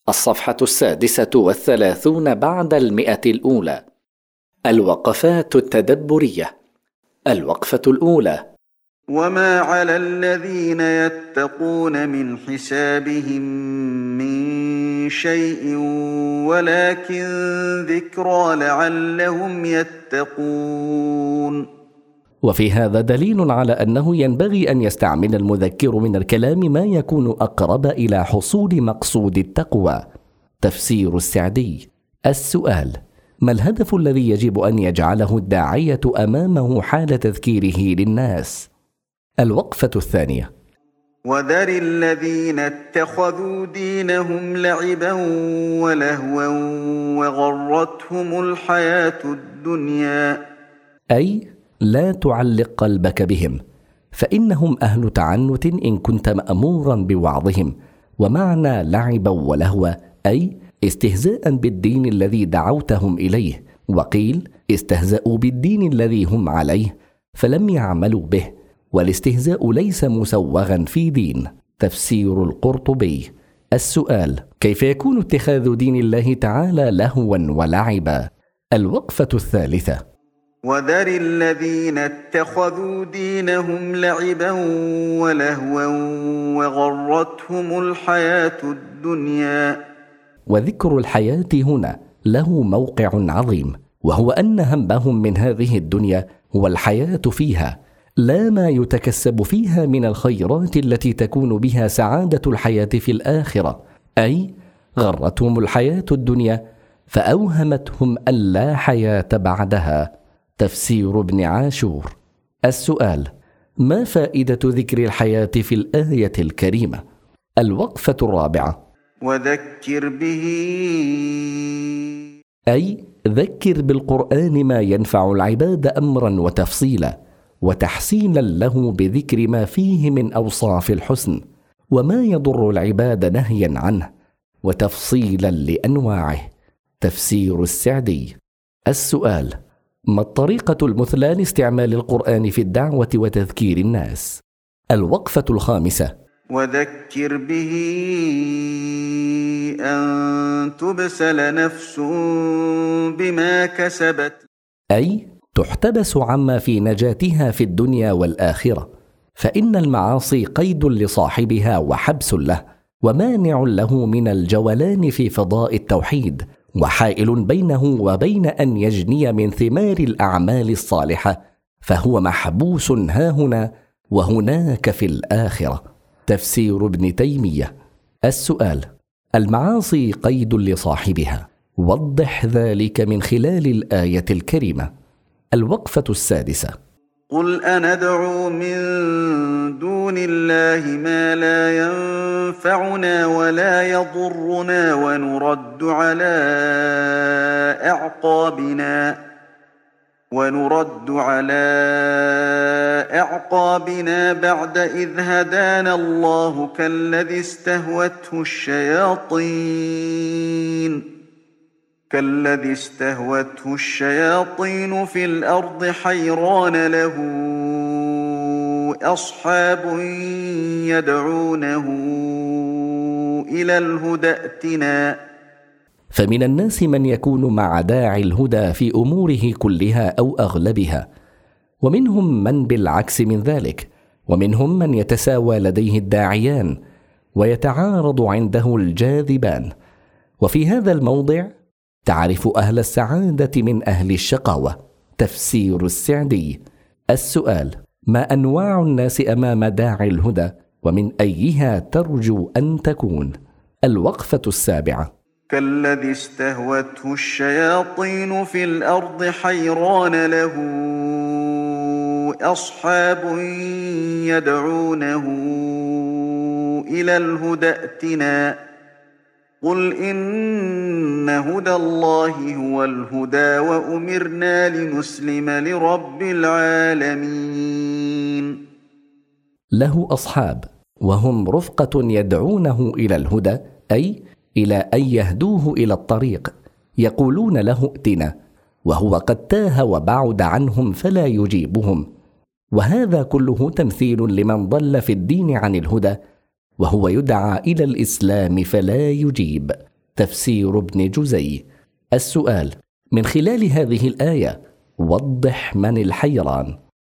الصفحة 36 بعد 100. الوقفات التدبرية. الوقفة الأولى: وما على الذين يتقون من حسابهم من شيء ولكن ذكرى لعلهم يتقون. وفي هذا دليل على أنه ينبغي أن يستعمل المذكر من الكلام ما يكون أقرب إلى حصول مقصود التقوى. تفسير السعدي. السؤال: ما الهدف الذي يجب أن يجعله الداعية أمامه حال تذكيره للناس؟ الوقفة الثانية: وذر الذين اتخذوا دينهم لعبا ولهوا وغرتهم الحياة الدنيا، أي لا تعلق قلبك بهم، فإنهم أهل تعنت إن كنت مأمورا بوعظهم. ومعنى لعبا ولهوا أي استهزاء بالدين الذي دعوتهم إليه، وقيل استهزأوا بالدين الذي هم عليه فلم يعملوا به، والاستهزاء ليس مسوغا في دين. تفسير القرطبي. السؤال: كيف يكون اتخاذ دين الله تعالى لهوا ولعبا؟ الوقفة الثالثة: وذر الذين اتخذوا دينهم لعبا ولهوا وغرتهم الحياة الدنيا. وذكر الحياة هنا له موقع عظيم، وهو أن همهم من هذه الدنيا هو الحياة فيها، لا ما يتكسب فيها من الخيرات التي تكون بها سعادة الحياة في الآخرة. أي غرتهم الحياة الدنيا فأوهمتهم أن لا حياة بعدها. تفسير ابن عاشور. السؤال: ما فائدة ذكر الحياة في الآية الكريمة؟ الوقفة الرابعة: وذكر به أي ذكر بالقرآن ما ينفع العباد أمرا وتفصيلا، وتحسينا له بذكر ما فيه من أوصاف الحسن، وما يضر العباد نهيا عنه، وتفصيلا لأنواعه. تفسير السعدي. السؤال: ما الطريقة المثلى لاستعمال القرآن في الدعوة وتذكير الناس؟ الوقفة الخامسة: وذكر به أن تبسل نفس بما كسبت، أي تحتبس عما في نجاتها في الدنيا والآخرة، فإن المعاصي قيد لصاحبها وحبس له، ومانع له من الجولان في فضاء التوحيد، وحائل بينه وبين أن يجني من ثمار الأعمال الصالحة، فهو محبوس هاهنا وهناك في الآخرة. تفسير ابن تيمية. السؤال: المعاصي قيد لصاحبها، وضح ذلك من خلال الآية الكريمة. الوقفة السادسة: قل أندعو من دون الله ما لا ينفعنا ولا يضرنا ونرد على أعقابنا بعد إذ هدانا الله كالذي استهوته الشياطين في الأرض حيران له أصحاب يدعونه إلى الهدى ائتنا. فمن الناس من يكون مع داعي الهدى في أموره كلها أو أغلبها، ومنهم من بالعكس من ذلك، ومنهم من يتساوى لديه الداعيان ويتعارض عنده الجاذبان. وفي هذا الموضع تعرف أهل السعادة من أهل الشقاوة. تفسير السعدي. السؤال: ما أنواع الناس أمام داعي الهدى، ومن أيها ترجو أن تكون؟ الوقفة السابعة: كالذي استهوته الشياطين في الأرض حيران له أصحاب يدعونه إلى الهدى ائتنا. قل إن هدى الله هو الهدى وأمرنا لنسلم لرب العالمين. له أصحاب، وهم رفقة يدعونه إلى الهدى، أي إلى أن يهدوه إلى الطريق، يقولون له ائتنا، وهو قد تاه وبعد عنهم فلا يجيبهم. وهذا كله تمثيل لمن ضل في الدين عن الهدى، وهو يدعى إلى الإسلام فلا يجيب. تفسير ابن جزي. السؤال: من خلال هذه الآية وضح من الحيران.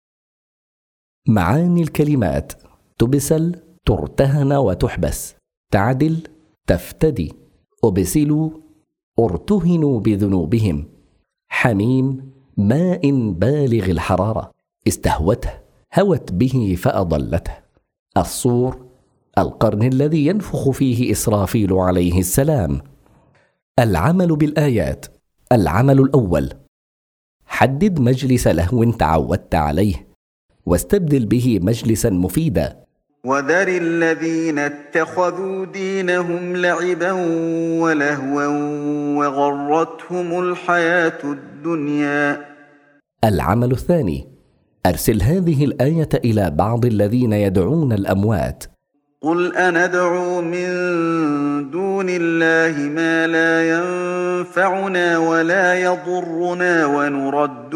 معاني الكلمات: تبسل، ترتهن وتحبس، تعدل، تفتدي، أبسلوا، ارتهنوا بذنوبهم، حميم، ماء بالغ الحرارة، استهوته، هوت به فأضلته، الصور، القرن الذي ينفخ فيه إسرافيل عليه السلام. العمل بالآيات. العمل الأول: حدد مجلس لهو تعودت عليه واستبدل به مجلسا مفيدا. وذر الذين اتخذوا دينهم لعبا ولهوا وغرتهم الحياة الدنيا. العمل الثاني: أرسل هذه الآية إلى بعض الذين يدعون الأموات. قل أندعو من دون الله ما لا ينفعنا ولا يضرنا ونرد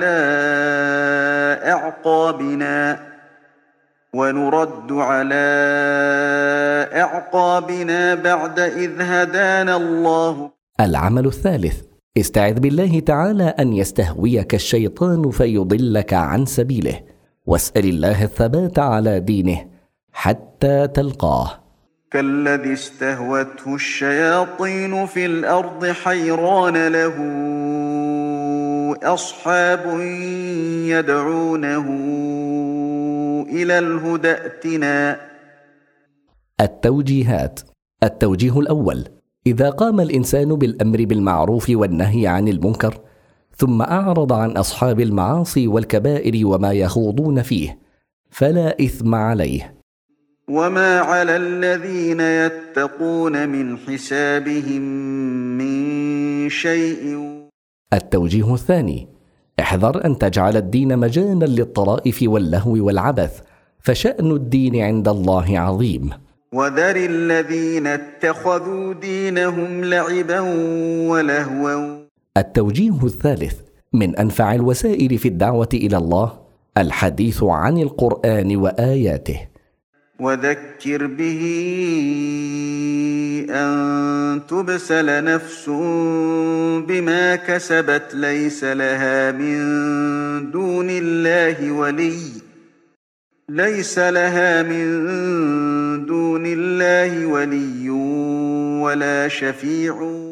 على أعقابنا بعد إذ هدانا الله. العمل الثالث: استعذ بالله تعالى أن يستهويك الشيطان فيضلك عن سبيله، واسأل الله الثبات على دينه حتى تلقاه. كالذي استهوته الشياطين في الأرض حيران له أصحاب يدعونه إلى الهدى ائتنا. التوجيهات. التوجيه الأول: إذا قام الإنسان بالأمر بالمعروف والنهي عن المنكر ثم أعرض عن أصحاب المعاصي والكبائر وما يخوضون فيه فلا إثم عليه. وما على الذين يتقون من حسابهم من شيء. التوجيه الثاني: احذر أن تجعل الدين مجالا للطرائف واللهو والعبث، فشأن الدين عند الله عظيم. وذر الذين اتخذوا دينهم لعبا ولهوا. التوجيه الثالث: من أنفع الوسائل في الدعوة إلى الله الحديث عن القرآن وآياته. وذكر به أن تبسل نفس بما كسبت ليس لها من دون الله ولي ولا شفيع